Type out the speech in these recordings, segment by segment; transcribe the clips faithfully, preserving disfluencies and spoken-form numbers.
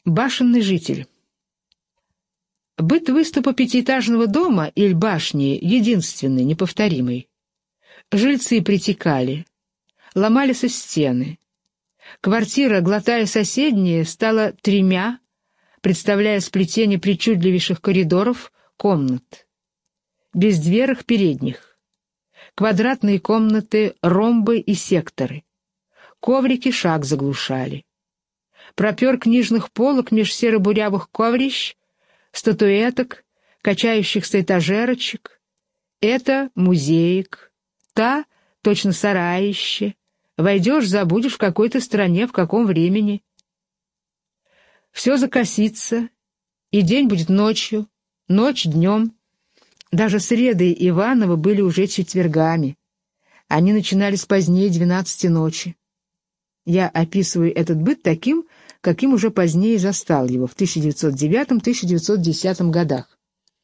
Башенный житель. Быт выступа пятиэтажного дома или башни единственный, неповторимый. Жильцы притекали, ломались о стены. Квартира, глотая соседние, стала тремя, представляя сплетение причудливейших коридоров, комнат. Бездверых передних. Квадратные комнаты, ромбы и секторы. Коврики шаг заглушали. Пропер книжных полок меж серо-бурявых коврищ, статуэток, качающихся этажерочек. Это музеек, та точно сараище. Войдешь, забудешь, в какой-то стране, в каком времени. Все закосится, и день будет ночью, ночь днем. Даже среды Иваново были уже четвергами. Они начинались позднее двенадцати ночи. Я описываю этот быт таким, каким уже позднее застал его в тысяча девятьсот девятом — тысяча девятьсот десятом годах.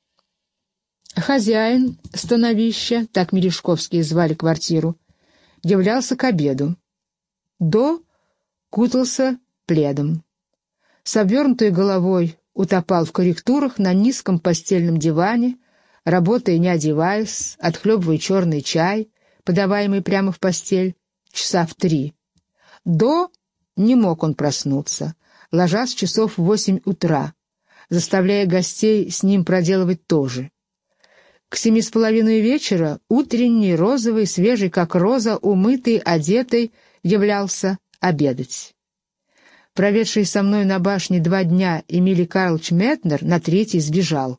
Хозяин становища, так Мережковские звали квартиру, являлся к обеду. До кутался пледом. С обвернутой головой утопал в корректурах на низком постельном диване, работая не одеваясь, отхлебывая черный чай, подаваемый прямо в постель, часа в три. До не мог он проснуться, ложась часов в восемь утра, заставляя гостей с ним проделывать то же. К семи с половиной вечера утренний, розовый, свежий, как роза, умытый, одетый, являлся обедать. Проведший со мной на башне два дня Эмилий Карлович Метнер на третий сбежал.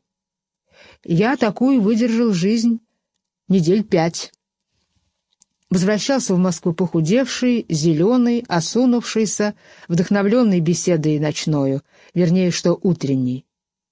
Я такую выдержал жизнь недель пять. Возвращался в Москву похудевший, зеленый, осунувшийся, вдохновленный беседой ночною, вернее, что утренней.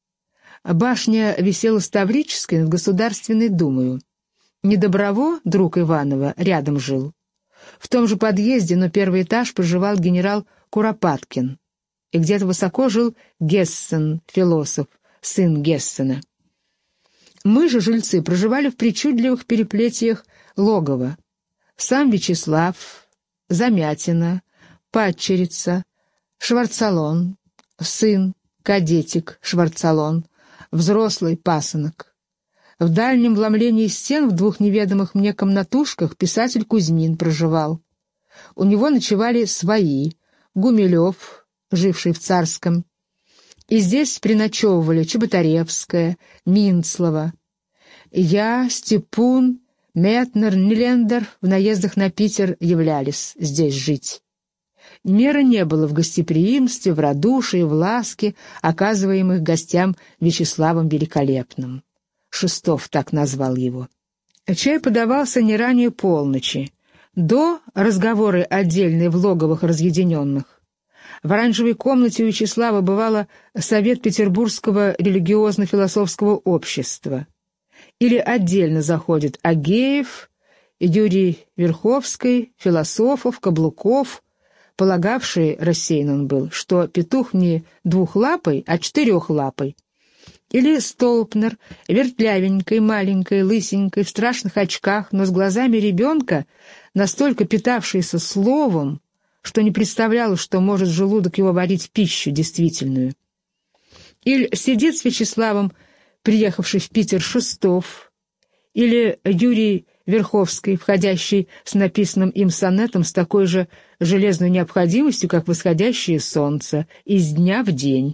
Башня висела с Таврической над Государственной Думою. Недоброво, друг Иванова, рядом жил. В том же подъезде, но первый этаж, проживал генерал Куропаткин. И где-то высоко жил Гессен, философ, сын Гессена. Мы же, жильцы, проживали в причудливых переплетиях логова. Сам Вячеслав, Замятина, Падчерица, Шварцалон, сын, кадетик Шварцалон, взрослый пасынок. В дальнем вломлении стен в двух неведомых мне комнатушках писатель Кузьмин проживал. У него ночевали свои, Гумилев, живший в Царском. И здесь приночевывали Чеботаревская, Минцлова. Я, Степун, Метнер, Нилендер в наездах на Питер являлись здесь жить. Меры не было в гостеприимстве, в радушии, в ласке, оказываемых гостям Вячеславом Великолепным. Шестов так назвал его. Чай подавался не ранее полночи, до разговоры отдельные в логовых разъединенных. В оранжевой комнате у Вячеслава бывало совет Петербургского религиозно-философского общества. Или отдельно заходит Агеев, Юрий Верховский, Философов, Каблуков, полагавший, рассеян он был, что петух не двухлапый, а четырехлапый. Или Столпнер, вертлявенькой, маленькой, лысенькой, в страшных очках, но с глазами ребенка, настолько питавшийся словом, что не представлял, что может желудок его варить пищу действительную. Или сидит с Вячеславом, приехавший в Питер Шестов, или Юрий Верховский, входящий с написанным им сонетом с такой же железной необходимостью, как восходящее солнце, из дня в день.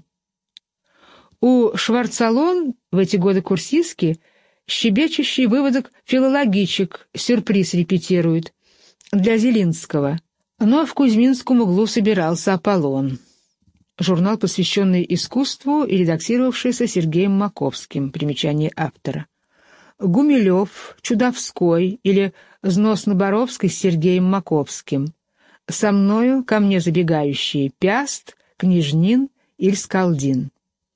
У Шварцалон в эти годы курсистки щебечущий выводок филологичек сюрприз репетирует для Зелинского, но в Кузьминском углу собирался Аполлон. Журнал, посвященный искусству и редактировавшийся Сергеем Маковским, примечание автора. Гумилев, Чудовской или Зносно-Боровской с Сергеем Маковским. Со мною ко мне забегающие Пяст, Княжнин или Скалдин.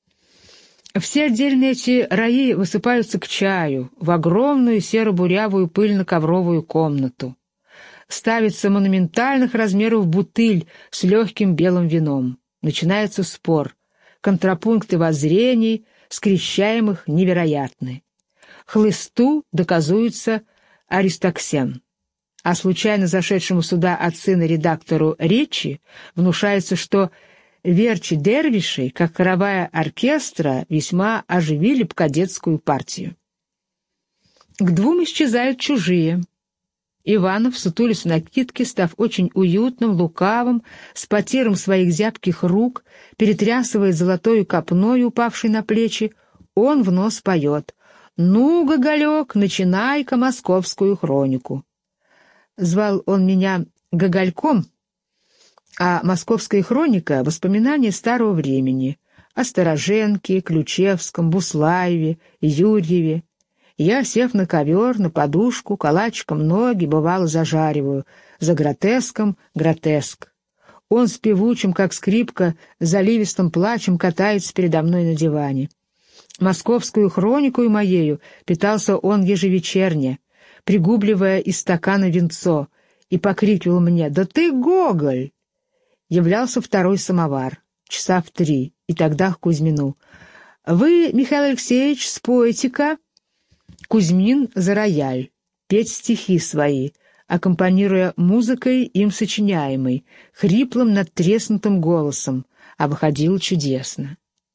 Все отдельные эти раи высыпаются к чаю в огромную серо-бурявую пыльно-ковровую комнату. Ставится монументальных размеров бутыль с легким белым вином. Начинается спор. Контрапункты воззрений, скрещаемых, невероятны. Хлысту доказуется Аристоксен. А случайно зашедшему сюда от сына редактору речи внушается, что верчи дервишей, как хоровая оркестра, весьма оживили б кадетскую партию. К двум исчезают чужие. Иванов, сутулясь в накидке, став очень уютным, лукавым, с потиром своих зябких рук, перетрясывая золотою копной, упавшей на плечи, он в нос поет: «Ну, Гоголек, начинай-ка московскую хронику». Звал он меня Гогольком, а «Московская хроника» — воспоминания старого времени о Стороженке, Ключевском, Буслаеве, Юрьеве. Я, сев на ковер, на подушку, калачиком ноги, бывало, зажариваю, за гротеском гротеск. Он с певучим, как скрипка, заливистым плачем катается передо мной на диване. Московскую хронику и моею питался он ежевечерне, пригубливая из стакана винцо, и покрикивал мне: «Да ты Гоголь!» Являлся второй самовар, часа в три, и тогда к Кузьмину: «Вы, Михаил Алексеевич, спойте-ка». Кузьмин за рояль, петь стихи свои, аккомпанируя музыкой им сочиняемой, хриплым надтреснутым голосом, а выходило чудесно.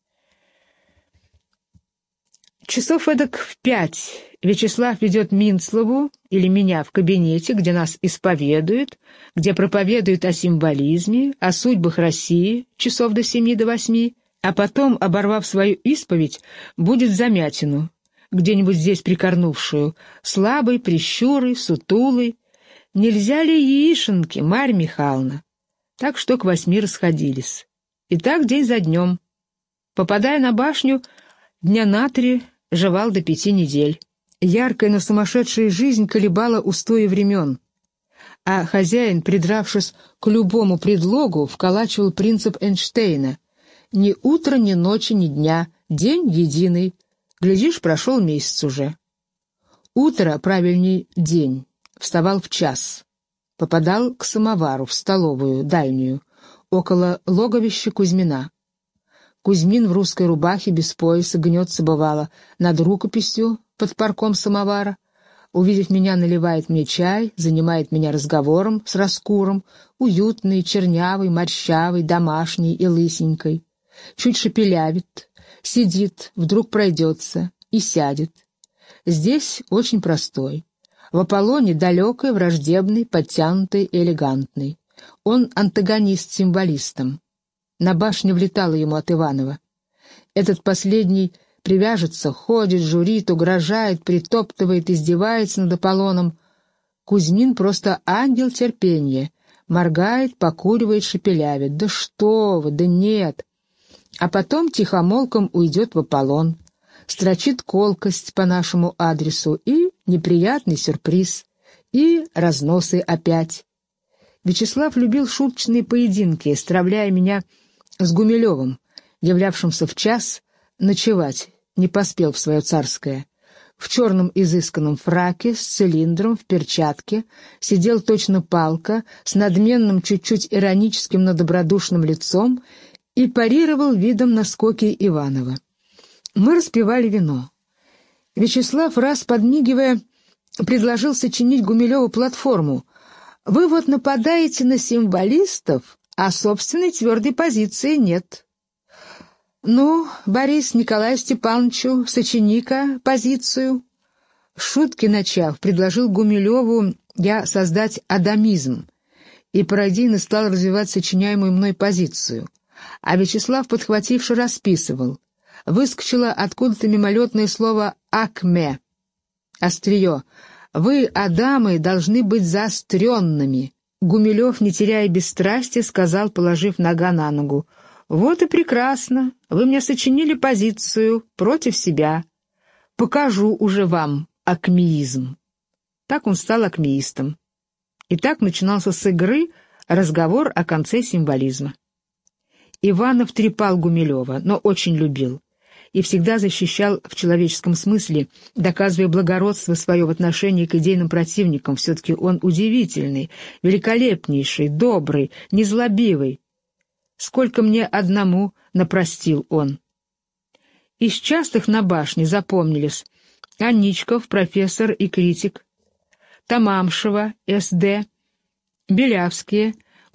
Часов эдак в пять Вячеслав ведет Минцлову или меня в кабинете, где нас исповедуют, где проповедуют о символизме, о судьбах России, часов до семи, до восьми, а потом, оборвав свою исповедь, будет замятину, где-нибудь здесь прикорнувшую, слабой, прищурой, сутулой. Нельзя ли яишенки, Марья Михайловна? Так что к восьми расходились. И так день за днем. Попадая на башню, дня на три жевал до пяти недель. Яркая, но сумасшедшая жизнь колебала устои времен. А хозяин, придравшись к любому предлогу, вколачивал принцип Эйнштейна: ни утра, ни ночи, ни дня, день единый. Глядишь, прошел месяц уже. Утро, правильней день, вставал в час. Попадал к самовару, в столовую, дальнюю, около логовища Кузьмина. Кузьмин в русской рубахе, без пояса, гнется, бывало, над рукописью под парком самовара. Увидев меня, наливает мне чай, занимает меня разговором с Раскуром, уютный, чернявый, морщавый, домашний и лысенькой. Чуть шепелявит, сидит, вдруг пройдется и сядет. Здесь очень простой. В Аполлоне далекой, враждебный, подтянутый и элегантный. Он антагонист символистам. На башню влетало ему от Иванова. Этот последний привяжется, ходит, журит, угрожает, притоптывает, издевается над Аполлоном. Кузьмин просто ангел терпения. Моргает, покуривает, шепелявит. «Да что вы, да нет!» А потом тихомолком уйдет в Аполлон, строчит колкость по нашему адресу, и неприятный сюрприз, и разносы опять. Вячеслав любил шуточные поединки, стравляя меня с Гумилевым, являвшимся в час ночевать, не поспел в свое царское. В черном изысканном фраке, с цилиндром, в перчатке, сидел точно палка, с надменным, чуть-чуть ироническим, но добродушным лицом, и парировал видом на скоки Иванова. Мы распивали вино. Вячеслав, раз подмигивая, предложил сочинить Гумилеву платформу. «Вы вот нападаете на символистов, а собственной твердой позиции нет». «Ну, Борис Николаю Степановичу, сочини-ка позицию». Шутки начав, предложил Гумилеву я создать адамизм, и пародийно стал развивать сочиняемую мной позицию. А Вячеслав, подхвативший, расписывал. Выскочило откуда-то мимолетное слово «акме» — острие. «Вы, адамы, должны быть заостренными». Гумилев, не теряя бесстрастия, сказал, положив нога на ногу: «Вот и прекрасно, вы мне сочинили позицию против себя. Покажу уже вам акмеизм». Так он стал акмеистом. И так начинался с игры разговор о конце символизма. Иванов трепал Гумилева, но очень любил, и всегда защищал в человеческом смысле, доказывая благородство свое в отношении к идейным противникам. Все-таки он удивительный, великолепнейший, добрый, незлобивый. Сколько мне одному напростил он. Из частых на башне запомнились Аничков, профессор и критик, Тамамшева, эс дэ, Белявские,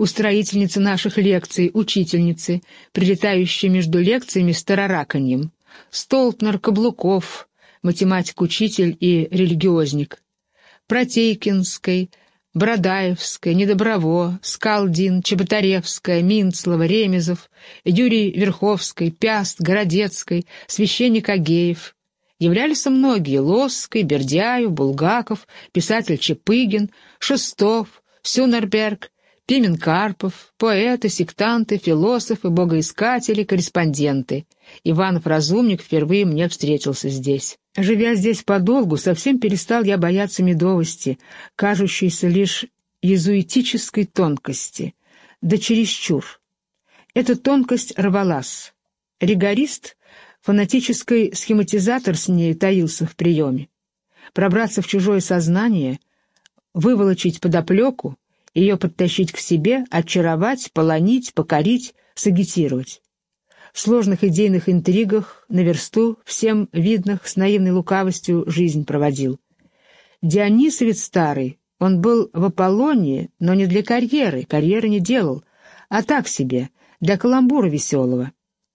устроительницы наших лекций, учительницы, прилетающие между лекциями с тарараканьем, Столпнер, Каблуков, математик-учитель и религиозник, Протейкинской, Бродаевская, Недоброво, Скалдин, Чеботаревская, Минцлова, Ремезов, Юрий Верховский, Пяст, Городецкий, священник Агеев. Являлись многие — Лосский, Бердяев, Булгаков, писатель Чепыгин, Шестов, Сюнерберг, Пимен Карпов, поэты, сектанты, философы, богоискатели, корреспонденты. Иванов-разумник впервые мне встретился здесь. Живя здесь подолгу, совсем перестал я бояться медовости, кажущейся лишь иезуитической тонкости, да чересчур. Эта тонкость рвалась. Ригорист, фанатический схематизатор с ней таился в приеме. Пробраться в чужое сознание, выволочить подоплеку, ее подтащить к себе, очаровать, полонить, покорить, сагитировать. В сложных идейных интригах на версту всем видных с наивной лукавостью жизнь проводил. Дионисовец старый, он был в Аполлонии, но не для карьеры, карьеры не делал, а так себе, для каламбура веселого.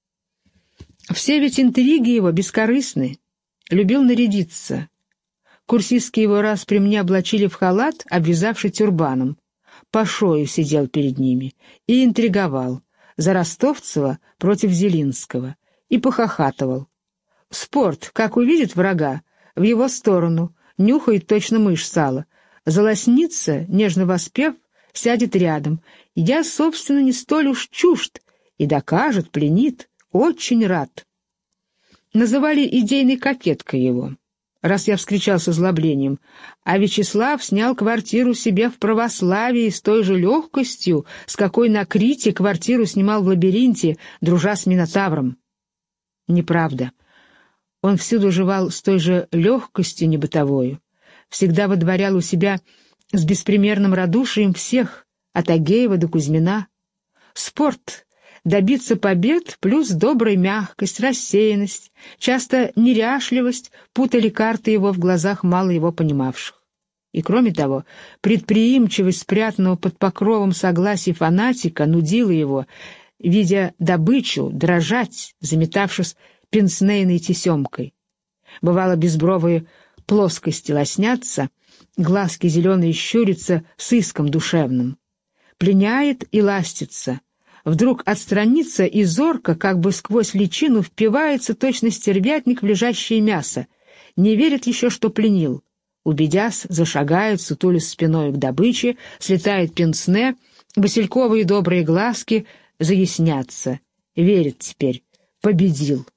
Все ведь интриги его бескорыстны, любил нарядиться. Курсистки его раз при мне облачили в халат, обвязавший тюрбаном. По шою сидел перед ними и интриговал за Ростовцева против Зелинского и похохатывал. Спорт, как увидит врага, в его сторону, нюхает точно мышь сала, залоснится, нежно воспев, сядет рядом. Я, собственно, не столь уж чужд, и докажет, пленит, очень рад. Называли идейной кокеткой его. Раз я вскричал с озлоблением, а Вячеслав снял квартиру себе в православии с той же легкостью, с какой на Крите квартиру снимал в лабиринте, дружа с Минотавром. Неправда. Он всюду жевал с той же легкостью небытовою, всегда водворял у себя с беспримерным радушием всех, от Агеева до Кузьмина. Спорт — добиться побед плюс добрая мягкость, рассеянность, часто неряшливость путали карты его в глазах мало его понимавших. И кроме того, предприимчивость спрятанного под покровом согласия фанатика нудила его, видя добычу, дрожать, заметавшись пенснейной тесемкой. Бывало, безбровые плоскости лоснятся, глазки зеленые щурятся с иском душевным. Пленяет и ластится. Вдруг отстранится и зорко, как бы сквозь личину, впивается точно стервятник в лежащее мясо. Не верит еще, что пленил. Убедясь, зашагает, сутулясь спиной к добыче, слетает пенсне, васильковые добрые глазки заяснятся. Верит теперь. Победил.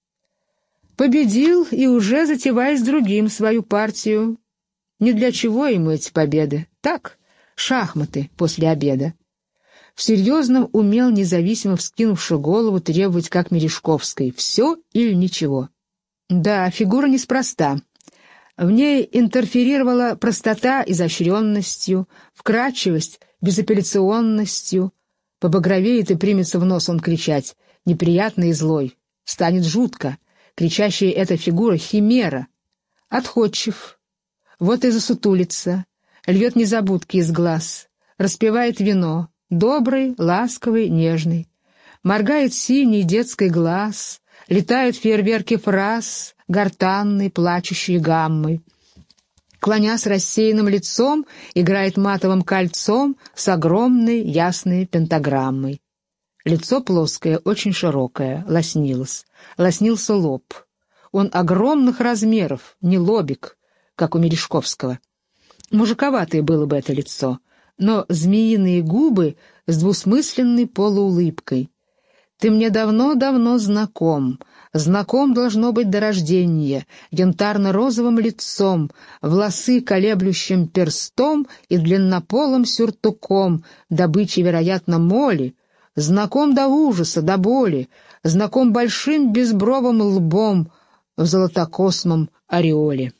Победил и уже затевая с другим свою партию. Не для чего ему эти победы. Так, шахматы после обеда. В серьезном умел, независимо вскинувши голову, требовать, как Мережковской, все или ничего. Да, фигура неспроста. В ней интерферировала простота изощренностью, вкрадчивость безапелляционностью. Побагровеет и примется в нос он кричать, неприятный и злой. Станет жутко. Кричащая эта фигура — химера. Отходчив. Вот и засутулится. Льет незабудки из глаз. Распивает вино. Добрый, ласковый, нежный. Моргает синий детский глаз, летают фейерверки фраз, гортанной, плачущей гаммой. Клонясь рассеянным лицом, играет матовым кольцом с огромной ясной пентаграммой. Лицо плоское, очень широкое, лоснилось. Лоснился лоб. Он огромных размеров, не лобик, как у Мережковского. Мужиковатое было бы это лицо, но змеиные губы с двусмысленной полуулыбкой. «Ты мне давно-давно знаком, знаком должно быть до рождения, янтарно-розовым лицом, волосы колеблющим перстом и длиннополым сюртуком, добычей, вероятно, моли, знаком до ужаса, до боли, знаком большим безбровым лбом в золотокосмом ореоле».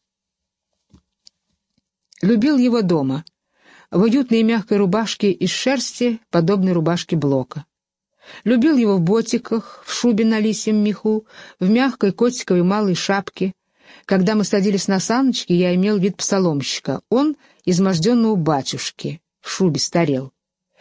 Любил его дома, в уютной мягкой рубашке из шерсти, подобной рубашке Блока. Любил его в ботиках, в шубе на лисьем меху, в мягкой котиковой малой шапке. Когда мы садились на саночки, я имел вид псаломщика, он — изможденного батюшки, в шубе старел.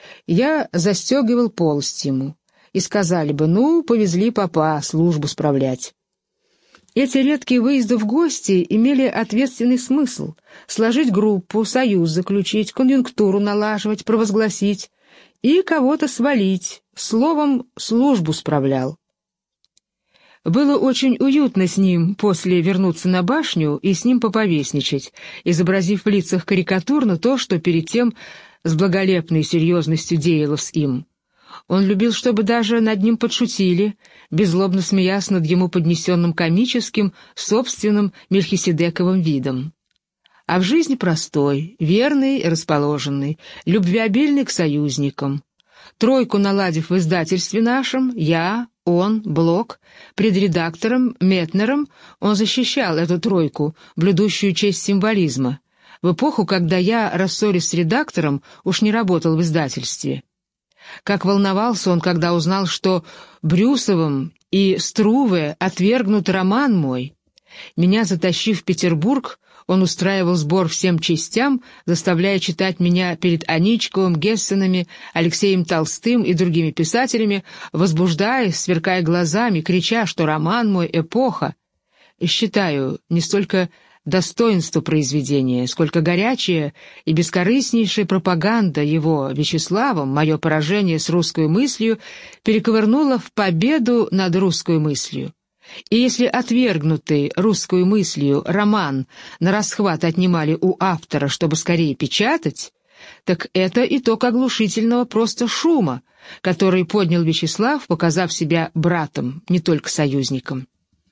я застегивал полость ему, и сказали бы: «Ну, повезли папа службу справлять». Эти редкие выезды в гости имели ответственный смысл — сложить группу, союз заключить, конъюнктуру налаживать, провозгласить и кого-то свалить, словом, службу справлял. Было очень уютно с ним после вернуться на башню и с ним поповесничать, изобразив в лицах карикатурно то, что перед тем с благолепной серьезностью деялось им. Он любил, чтобы даже над ним подшутили, беззлобно смеясь над ему поднесенным комическим, собственным мельхиседековым видом. А в жизни простой, верный и расположенный, любвеобильный к союзникам. Тройку наладив в издательстве нашем, я, он, Блок, пред редактором Метнером, он защищал эту тройку, блюдущую честь символизма, в эпоху, когда я, рассорясь с редактором, уж не работал в издательстве. Как волновался он, когда узнал, что Брюсовым и Струве отвергнут роман мой. Меня, затащив в Петербург, он устраивал сбор всем частям, заставляя читать меня перед Аничковым, Гессенами, Алексеем Толстым и другими писателями, возбуждая, сверкая глазами, крича, что роман мой — эпоха. И считаю, не столько достоинство произведения, сколько горячая и бескорыстнейшая пропаганда его Вячеславом, мое поражение с русской мыслью, перековырнуло в победу над русской мыслью. И если отвергнутый русской мыслью роман на расхват отнимали у автора, чтобы скорее печатать, так это итог оглушительного просто шума, который поднял Вячеслав, показав себя братом, не только союзником.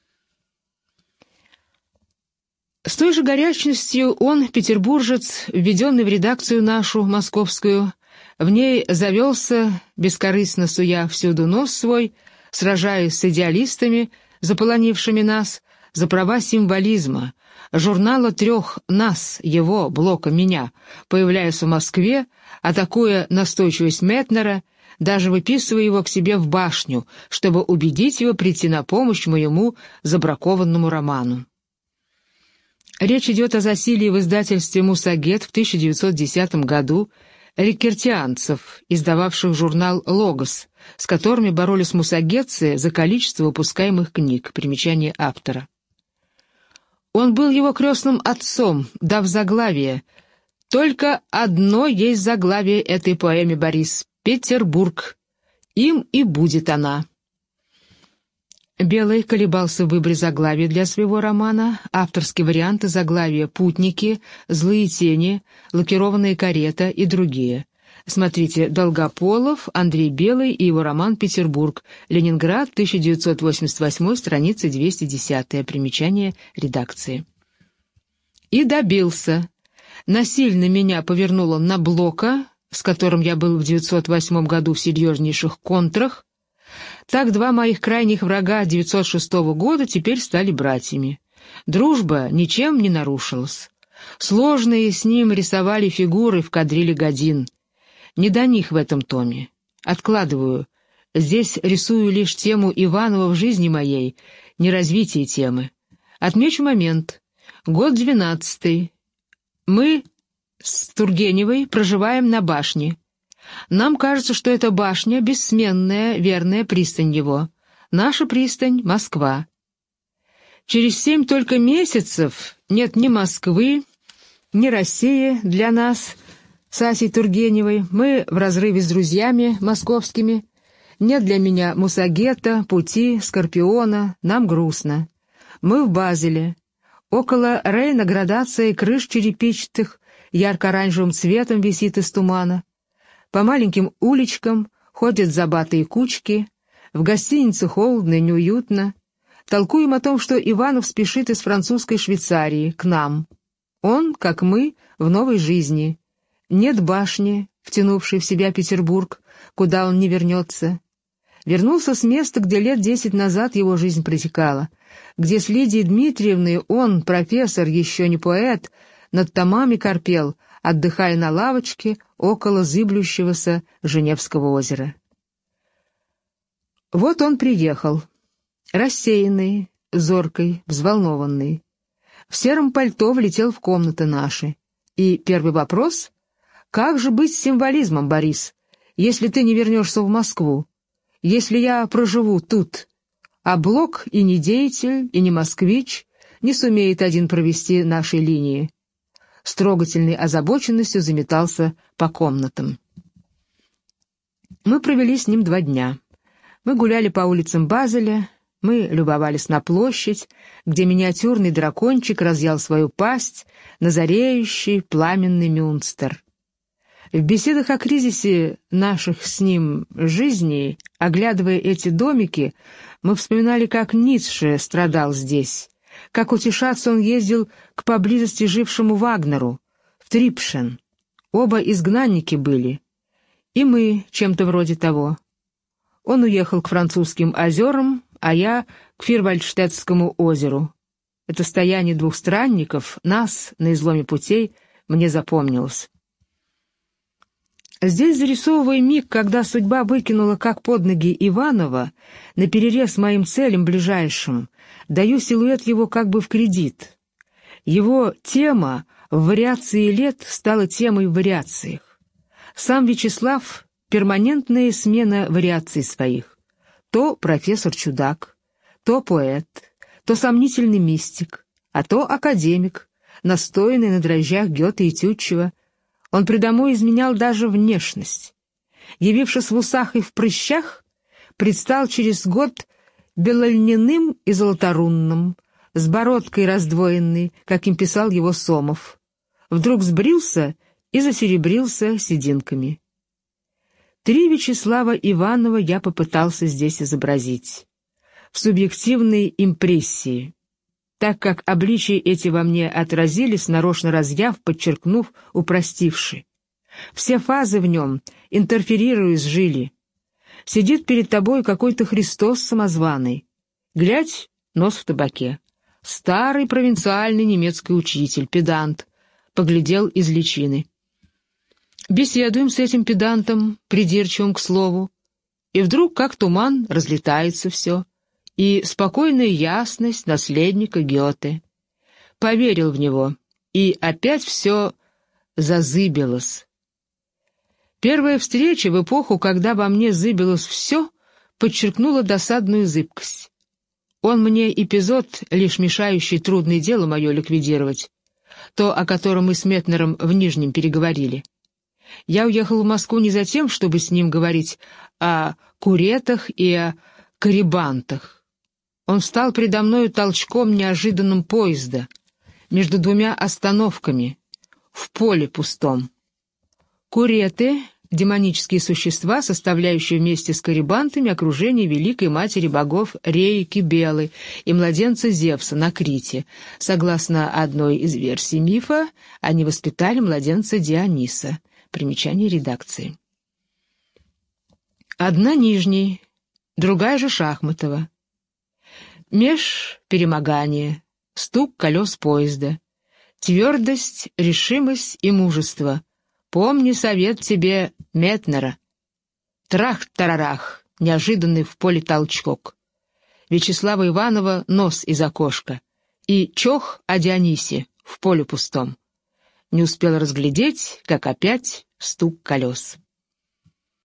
С той же горячностью он, петербуржец, введенный в редакцию нашу, московскую, в ней завелся, бескорыстно суя всюду нос свой, сражаясь с идеалистами, заполонившими нас, за права символизма, журнала трех нас, его, Блока, меня, появляясь в Москве, атакуя настойчивость Метнера, даже выписывая его к себе в башню, чтобы убедить его прийти на помощь моему забракованному роману. Речь идет о засилье в издательстве «Мусагет» в тысяча девятьсот десятом году рикертианцев, издававших журнал «Логос», с которыми боролись мусагетцы за количество выпускаемых книг, примечание автора. Он был его крестным отцом, дав заглавие. Только одно есть заглавие этой поэме, Борис — «Петербург». Им и будет она. Белый колебался в выборе заглавия для своего романа, авторские варианты заглавия «Путники», «Злые тени», «Лакированная карета» и другие. Смотрите Долгополов, Андрей Белый и его роман «Петербург», Ленинград, тысяча девятьсот восемьдесят восьмой, страница двести десятая, примечание редакции. И добился. Насильно меня повернул он на Блока, с которым я был в девятьсот восьмом году в серьезнейших контрах. Так два моих крайних врага девятьсот шестого года теперь стали братьями. Дружба ничем не нарушилась. Сложные с ним рисовали фигуры в кадриле годин. Не до них в этом томе. Откладываю. Здесь рисую лишь тему Иванова в жизни моей, не развитие темы. Отмечу момент. Год двенадцатый. Мы с Тургеневой проживаем на башне. Нам кажется, что эта башня — бессменная, верная пристань его. Наша пристань — Москва. Через семь только месяцев нет ни Москвы, ни России для нас с Асей Тургеневой. Мы в разрыве с друзьями московскими. Нет для меня Мусагета, Пути, Скорпиона. Нам грустно. Мы в Базеле. Около Рейна градация крыш черепичных ярко-оранжевым цветом висит из тумана. По маленьким уличкам ходят забатые кучки, в гостинице холодно и неуютно. Толкуем о том, что Иванов спешит из французской Швейцарии к нам. Он, как мы, в новой жизни. Нет башни, втянувшей в себя Петербург, куда он не вернется. Вернулся с места, где лет десять назад его жизнь протекала, где с Лидией Дмитриевной он, профессор, еще не поэт, над томами корпел, отдыхая на лавочке около зыблющегося Женевского озера. Вот он приехал, рассеянный, зоркий, взволнованный. В сером пальто влетел в комнаты наши. И первый вопрос — как же быть с символизмом, Борис? если ты не вернешься в Москву, если я проживу тут, а Блок и не деятель, и не москвич не сумеет один провести нашей линии». С трогательной озабоченностью заметался по комнатам. Мы провели с ним два дня. Мы гуляли по улицам Базеля, мы любовались на площадь, где миниатюрный дракончик разъял свою пасть на зареющий пламенный Мюнстер. В беседах о кризисе наших с ним жизней, оглядывая эти домики, мы вспоминали, как Ницше страдал здесь, как утешаться он ездил к поблизости жившему Вагнеру, в Трипшен. Оба изгнанники были, и мы чем-то вроде того. Он уехал к французским озерам, а я к Фирвальдштетскому озеру. Это стояние двух странников, нас, на изломе путей, мне запомнилось. Здесь, зарисовывая миг, когда судьба выкинула как под ноги Иванова, наперерез моим целям ближайшим, даю силуэт его как бы в кредит. Его тема в вариации лет стала темой в вариациях. Сам Вячеслав — перманентная смена вариаций своих. То профессор Чудак, то поэт, то сомнительный мистик, а то академик, настоянный на дрожжах Гёте и Тютчева. Он предо изменял даже внешность. Явившись в усах и в прыщах, предстал через год белольняным и золоторунным, с бородкой раздвоенной, как им писал его Сомов. Вдруг сбрился и засеребрился сединками. Три Вячеслава Иванова я попытался здесь изобразить. В субъективной импрессии, так как обличия эти во мне отразились, нарочно разъяв, подчеркнув, упростивши. Все фазы в нем, интерферируя, сжили. Сидит перед тобой какой-то Христос самозваный. Глядь, нос в табаке. Старый провинциальный немецкий учитель, педант, поглядел из личины. Беседуем с этим педантом, придирчивым к слову, и вдруг, как туман, разлетается все, и спокойная ясность наследника Гёте. Поверил в него, и опять все зазыбилось. Первая встреча в эпоху, когда во мне зыбилось все, подчеркнула досадную зыбкость. Он мне эпизод, лишь мешающий трудное дело мое ликвидировать, то, о котором мы с Метнером в Нижнем переговорили. Я уехал в Москву не за тем, чтобы с ним говорить о куретах и о карибантах. Он встал предо мною толчком неожиданным поезда, между двумя остановками, в поле пустом. Куреты — демонические существа, составляющие вместе с карибантами окружение великой матери богов Реи Кибелы и младенца Зевса на Крите. Согласно одной из версий мифа, они воспитали младенца Диониса. Примечание редакции. Одна Нижний, другая же Шахматова. Меж перемогание, стук колес поезда, твердость, решимость и мужество. Помни совет тебе Метнера. Трах-тарарах, неожиданный в поле толчок. Вячеслава Иванова нос из окошка. И чох о Дионисе в поле пустом. Не успел разглядеть, как опять стук колес.